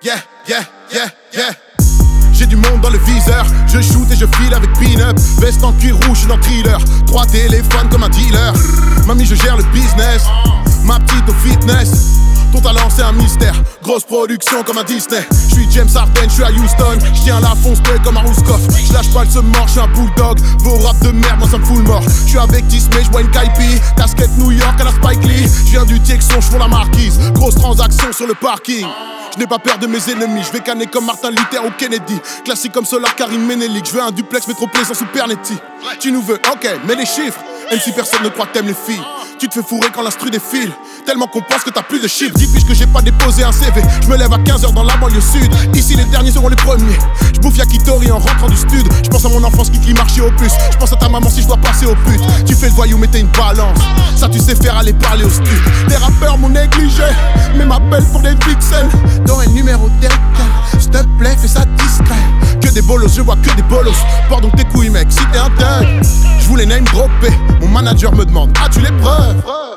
yeah. J'ai du monde dans le viseur, je shoot et je file avec pin-up. Veste en cuir rouge, dans Thriller. 3 téléphones comme un dealer. Mamie, je gère le business. Ma petite au fitness. Ton talent c'est un mystère, grosse production comme un Disney. J'suis James Harden, j'suis à Houston. J'tiens la fonce comme un Rouskov. J'lâche pas le seum-mort, j'suis un bulldog. Vos rap de merde, moi ça me fout le mort. J'suis avec Disney, j'bois une Kaipi. Casquette New York à la Spike Lee. J'viens du Texon, j'fous la marquise. Grosse transaction sur le parking. Je n'ai pas peur de mes ennemis, je vais canner comme Martin Luther ou Kennedy. Classique comme Solar, Karim Menelik. Je veux un duplex métroplaisant sous Pernetti. Tu nous veux, ok, mets les chiffres. Même si personne ne croit que t'aimes les filles. Tu te fais fourrer quand l'instru défile. Tellement qu'on pense que t'as plus de chiffres. Dis-puis que j'ai pas déposé un CV. Je me lève à 15h dans la banlieue sud. Ici les derniers seront les premiers. Je bouffe Yakitori en rentrant du stud. Je pense à mon enfance qui marchait au plus. Je pense à ta maman si je dois passer au pute. Tu fais le voyou mais t'es une balance. Ça tu sais faire aller parler au stud. Les rappeurs m'ont négligé, mais m'appellent pour des vixens. Dans un numéro deck, s'il te plaît fais ça discret. Que des bolos, je vois que des bolos. Porte donc tes couilles mec, si t'es un thug. Je voulais name dropper. Mon manager me demande, as-tu les preuves?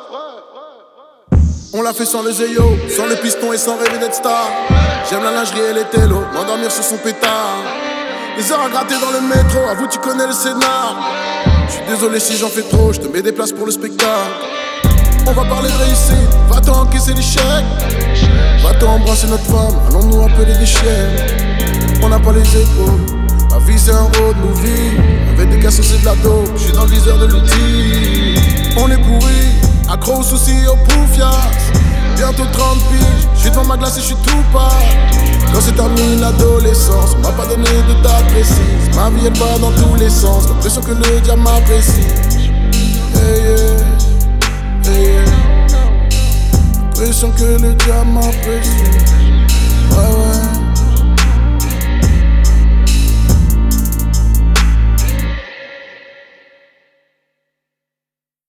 On l'a fait sans le Zeyo, sans le piston et sans rêver d'être star. J'aime la lingerie et les télos, m'endormir sur son pétard. Les heures à gratter dans le métro, avoue tu connais le scénar. J'suis désolé si j'en fais trop, j'te mets des places pour le spectacle. On va parler de réussite, va-t'en encaisser les chèques. Va-t'en embrasser notre femme, allons-nous appeler des chiens. On n'a pas les épaules, ma vie c'est un road movie. Avec des cassos et de la dope, j'suis dans le viseur de l'outil. On est pourri, accro aux soucis, aux poufias. Bientôt 30 piges, j'suis devant ma glace et j'suis tout pas. Quand c'est terminé l'adolescence, on m'a pas donné de date précise. Ma vie elle va dans tous les sens, l'impression que le diable m'apprécie. L'impression que le diable m'apprécie. Ouais.